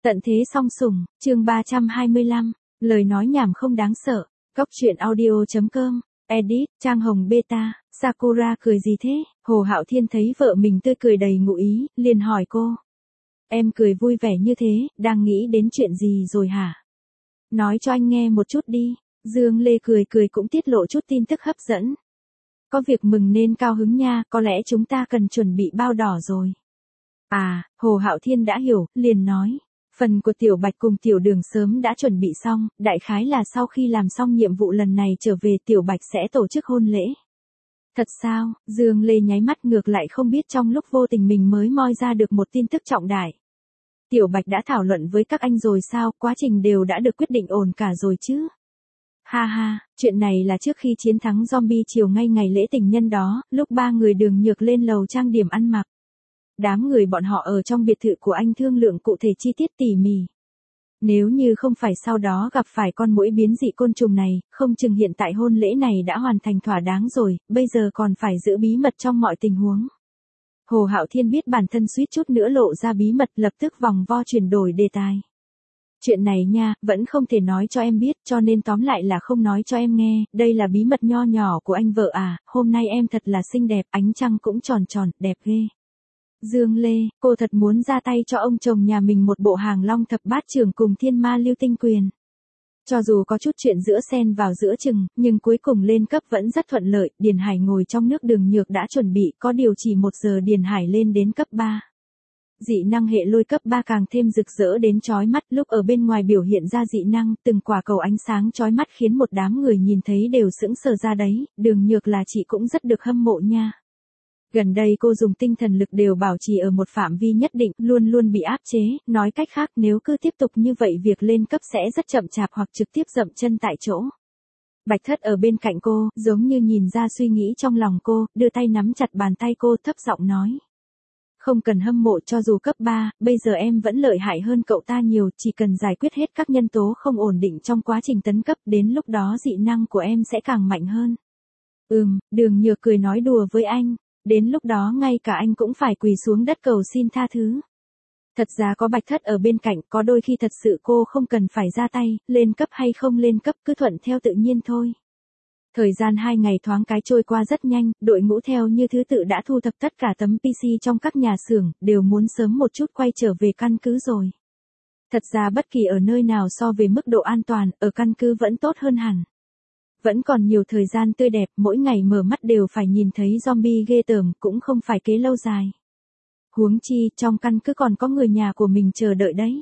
Tận thế song sủng, chương 325, lời nói nhảm không đáng sợ. Góc truyện audio.com, edit, Trang Hồng Beta, Sakura cười gì thế? Hồ Hạo Thiên thấy vợ mình tươi cười đầy ngụ ý, liền hỏi cô. Em cười vui vẻ như thế, đang nghĩ đến chuyện gì rồi hả? Nói cho anh nghe một chút đi. Dương Lê cười cười cũng tiết lộ chút tin tức hấp dẫn. Có việc mừng nên cao hứng nha, có lẽ chúng ta cần chuẩn bị bao đỏ rồi. À, Hồ Hạo Thiên đã hiểu, liền nói. Phần của Tiểu Bạch cùng Tiểu Đường sớm đã chuẩn bị xong, đại khái là sau khi làm xong nhiệm vụ lần này trở về Tiểu Bạch sẽ tổ chức hôn lễ. Thật sao? Dương Lê nháy mắt ngược lại không biết trong lúc vô tình mình mới moi ra được một tin tức trọng đại. Tiểu Bạch đã thảo luận với các anh rồi sao, quá trình đều đã được quyết định ổn cả rồi chứ? Ha ha, chuyện này là trước khi chiến thắng zombie chiều ngay ngày lễ tình nhân đó, lúc ba người Đường Nhược lên lầu trang điểm ăn mặc. Đám người bọn họ ở trong biệt thự của anh thương lượng cụ thể chi tiết tỉ mỉ. Nếu như không phải sau đó gặp phải con muỗi biến dị côn trùng này, không chừng hiện tại hôn lễ này đã hoàn thành thỏa đáng rồi, bây giờ còn phải giữ bí mật trong mọi tình huống. Hồ Hạo Thiên biết bản thân suýt chút nữa lộ ra bí mật, lập tức vòng vo chuyển đổi đề tài. Chuyện này nha, vẫn không thể nói cho em biết, cho nên tóm lại là không nói cho em nghe, đây là bí mật nho nhỏ của anh vợ à, hôm nay em thật là xinh đẹp, ánh trăng cũng tròn tròn, đẹp ghê. Dương Lê, cô thật muốn ra tay cho ông chồng nhà mình một bộ hàng long thập bát trưởng cùng thiên ma lưu tinh quyền. Cho dù có chút chuyện giữa xen vào giữa chừng, nhưng cuối cùng lên cấp vẫn rất thuận lợi, Điền Hải ngồi trong nước Đường Nhược đã chuẩn bị, có điều chỉ 1 giờ Điền Hải lên đến cấp 3. Dị năng hệ lôi cấp 3 càng thêm rực rỡ đến chói mắt, lúc ở bên ngoài biểu hiện ra dị năng, từng quả cầu ánh sáng chói mắt khiến một đám người nhìn thấy đều sững sờ ra đấy, Đường Nhược là chị cũng rất được hâm mộ nha. Gần đây cô dùng tinh thần lực đều bảo trì ở một phạm vi nhất định, luôn luôn bị áp chế, nói cách khác nếu cứ tiếp tục như vậy việc lên cấp sẽ rất chậm chạp hoặc trực tiếp dậm chân tại chỗ. Bạch Thất ở bên cạnh cô, giống như nhìn ra suy nghĩ trong lòng cô, đưa tay nắm chặt bàn tay cô thấp giọng nói. Không cần hâm mộ, cho dù cấp 3, bây giờ em vẫn lợi hại hơn cậu ta nhiều, chỉ cần giải quyết hết các nhân tố không ổn định trong quá trình tấn cấp, đến lúc đó dị năng của em sẽ càng mạnh hơn. Đường Nhược cười nói đùa với anh. Đến lúc đó ngay cả anh cũng phải quỳ xuống đất cầu xin tha thứ. Thật ra có Bạch Thất ở bên cạnh, có đôi khi thật sự cô không cần phải ra tay, lên cấp hay không lên cấp cứ thuận theo tự nhiên thôi. Thời gian 2 ngày thoáng cái trôi qua rất nhanh, đội ngũ theo như thứ tự đã thu thập tất cả tấm PC trong các nhà xưởng, đều muốn sớm một chút quay trở về căn cứ rồi. Thật ra bất kỳ ở nơi nào so về mức độ an toàn, ở căn cứ vẫn tốt hơn hẳn. Vẫn còn nhiều thời gian tươi đẹp, mỗi ngày mở mắt đều phải nhìn thấy zombie ghê tởm, cũng không phải kế lâu dài. Huống chi, trong căn cứ còn có người nhà của mình chờ đợi đấy.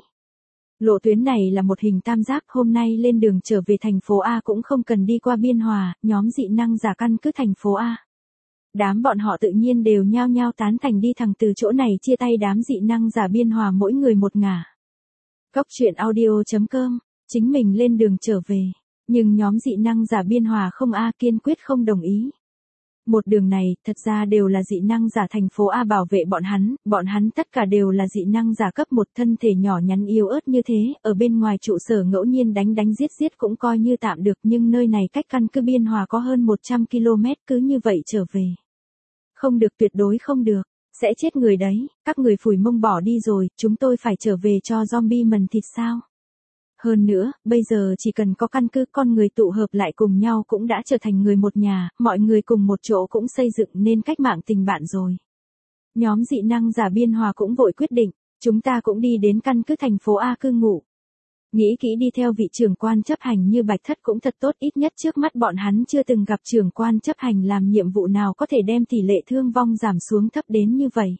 Lộ tuyến này là một hình tam giác, hôm nay lên đường trở về thành phố A cũng không cần đi qua Biên Hòa, nhóm dị năng giả căn cứ thành phố A. Đám bọn họ tự nhiên đều nhao nhao tán thành đi thẳng từ chỗ này chia tay đám dị năng giả Biên Hòa mỗi người một ngả. Góc truyện audio.com, chính mình lên đường trở về. Nhưng nhóm dị năng giả Biên Hòa không A kiên quyết không đồng ý. Một đường này, thật ra đều là dị năng giả thành phố A bảo vệ bọn hắn tất cả đều là dị năng giả cấp 1 thân thể nhỏ nhắn yếu ớt như thế, ở bên ngoài trụ sở ngẫu nhiên đánh giết cũng coi như tạm được, nhưng nơi này cách căn cứ Biên Hòa có hơn 100 km, cứ như vậy trở về. Không được, tuyệt đối không được, sẽ chết người đấy, các người phủi mông bỏ đi rồi, chúng tôi phải trở về cho zombie mần thịt sao? Hơn nữa, bây giờ chỉ cần có căn cứ con người tụ hợp lại cùng nhau cũng đã trở thành người một nhà, mọi người cùng một chỗ cũng xây dựng nên cách mạng tình bạn rồi. Nhóm dị năng giả Biên Hòa cũng vội quyết định, chúng ta cũng đi đến căn cứ thành phố A cư ngụ. Nghĩ kỹ đi theo vị trưởng quan chấp hành như Bạch Thất cũng thật tốt, ít nhất trước mắt bọn hắn chưa từng gặp trưởng quan chấp hành làm nhiệm vụ nào có thể đem tỷ lệ thương vong giảm xuống thấp đến như vậy.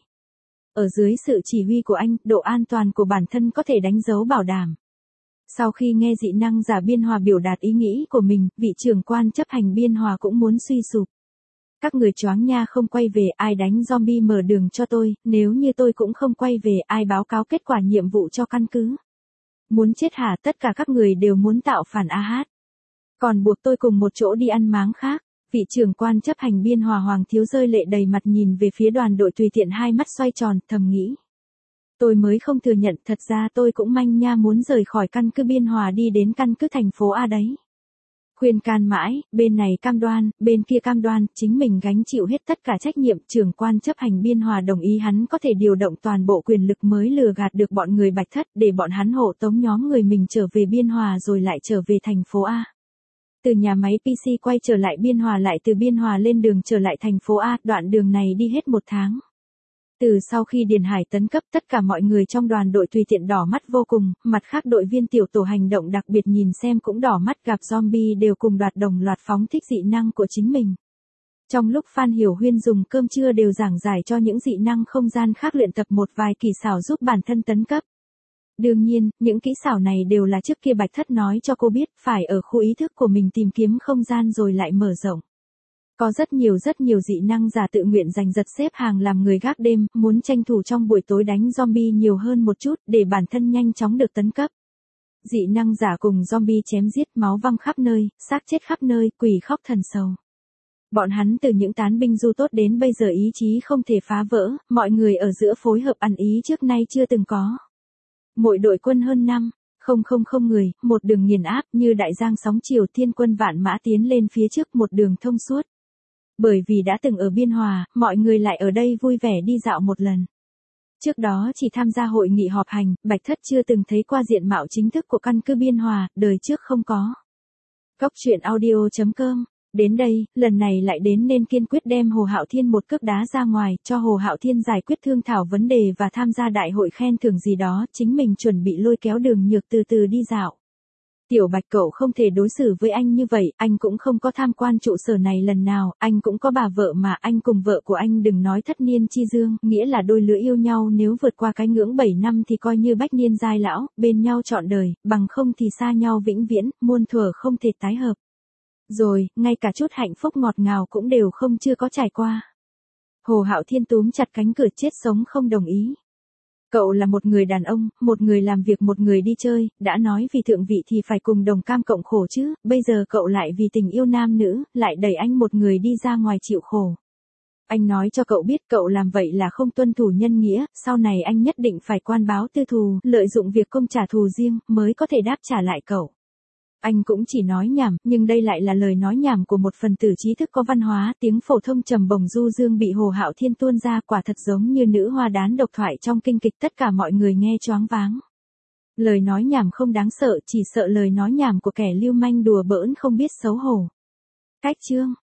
Ở dưới sự chỉ huy của anh, độ an toàn của bản thân có thể đánh dấu bảo đảm. Sau khi nghe dị năng giả Biên Hòa biểu đạt ý nghĩ của mình, vị trưởng quan chấp hành Biên Hòa cũng muốn suy sụp. Các người choáng nha, không quay về, ai đánh zombie mở đường cho tôi, nếu như tôi cũng không quay về, ai báo cáo kết quả nhiệm vụ cho căn cứ. Muốn chết hả, tất cả các người đều muốn tạo phản hát. Còn buộc tôi cùng một chỗ đi ăn máng khác. Vị trưởng quan chấp hành Biên Hòa Hoàng Thiếu rơi lệ đầy mặt nhìn về phía đoàn đội tùy tiện, hai mắt xoay tròn, thầm nghĩ. Tôi mới không thừa nhận, thật ra tôi cũng manh nha muốn rời khỏi căn cứ Biên Hòa đi đến căn cứ thành phố A đấy. Khuyên can mãi, bên này cam đoan, bên kia cam đoan, chính mình gánh chịu hết tất cả trách nhiệm, trưởng quan chấp hành Biên Hòa đồng ý hắn có thể điều động toàn bộ quyền lực mới lừa gạt được bọn người Bạch Thất để bọn hắn hộ tống nhóm người mình trở về Biên Hòa rồi lại trở về thành phố A. Từ nhà máy PC quay trở lại Biên Hòa lại từ Biên Hòa lên đường trở lại thành phố A, đoạn đường này đi hết 1 tháng. Từ sau khi Điền Hải tấn cấp tất cả mọi người trong đoàn đội tùy tiện đỏ mắt vô cùng, mặt khác đội viên tiểu tổ hành động đặc biệt nhìn xem cũng đỏ mắt gặp zombie đều cùng đồng loạt phóng thích dị năng của chính mình. Trong lúc Phan Hiểu Huyên dùng cơm trưa đều giảng giải cho những dị năng không gian khác luyện tập một vài kỳ xảo giúp bản thân tấn cấp. Đương nhiên, những kỹ xảo này đều là trước kia Bạch Thất nói cho cô biết phải ở khu ý thức của mình tìm kiếm không gian rồi lại mở rộng. Có rất nhiều dị năng giả tự nguyện giành giật xếp hàng làm người gác đêm, muốn tranh thủ trong buổi tối đánh zombie nhiều hơn một chút để bản thân nhanh chóng được tấn cấp. Dị năng giả cùng zombie chém giết máu văng khắp nơi, xác chết khắp nơi, quỷ khóc thần sầu. Bọn hắn từ những tán binh du tốt đến bây giờ ý chí không thể phá vỡ, mọi người ở giữa phối hợp ăn ý trước nay chưa từng có. Mỗi đội quân hơn 5,000 người, một đường nghiền áp như đại giang sóng chiều thiên quân vạn mã tiến lên phía trước một đường thông suốt. Bởi vì đã từng ở Biên Hòa, mọi người lại ở đây vui vẻ đi dạo một lần. Trước đó chỉ tham gia hội nghị họp hành, Bạch Thất chưa từng thấy qua diện mạo chính thức của căn cứ Biên Hòa, đời trước không có. Góc truyện audio.com. Đến đây, lần này lại đến nên kiên quyết đem Hồ Hạo Thiên một cước đá ra ngoài, cho Hồ Hạo Thiên giải quyết thương thảo vấn đề và tham gia đại hội khen thưởng gì đó, chính mình chuẩn bị lôi kéo Đường Nhược từ từ đi dạo. Tiểu Bạch cậu không thể đối xử với anh như vậy, anh cũng không có tham quan trụ sở này lần nào, anh cũng có bà vợ mà, anh cùng vợ của anh đừng nói thất niên chi dương, nghĩa là đôi lứa yêu nhau nếu vượt qua cái ngưỡng 7 năm thì coi như bách niên giai lão, bên nhau trọn đời, bằng không thì xa nhau vĩnh viễn, muôn thuở không thể tái hợp. Rồi, ngay cả chút hạnh phúc ngọt ngào cũng đều không chưa có trải qua. Hồ Hạo Thiên túm chặt cánh cửa chết sống không đồng ý. Cậu là một người đàn ông, một người làm việc một người đi chơi, đã nói vì thượng vị thì phải cùng đồng cam cộng khổ chứ, bây giờ cậu lại vì tình yêu nam nữ, lại đẩy anh một người đi ra ngoài chịu khổ. Anh nói cho cậu biết cậu làm vậy là không tuân thủ nhân nghĩa, sau này anh nhất định phải quan báo tư thù, lợi dụng việc công trả thù riêng, mới có thể đáp trả lại cậu. Anh cũng chỉ nói nhảm, nhưng đây lại là lời nói nhảm của một phần tử trí thức có văn hóa, tiếng phổ thông trầm bổng du dương bị Hồ Hạo Thiên tuôn ra quả thật giống như nữ hoa đán độc thoại trong kinh kịch, tất cả mọi người nghe choáng váng. Lời nói nhảm không đáng sợ, chỉ sợ lời nói nhảm của kẻ lưu manh đùa bỡn không biết xấu hổ. Cách chương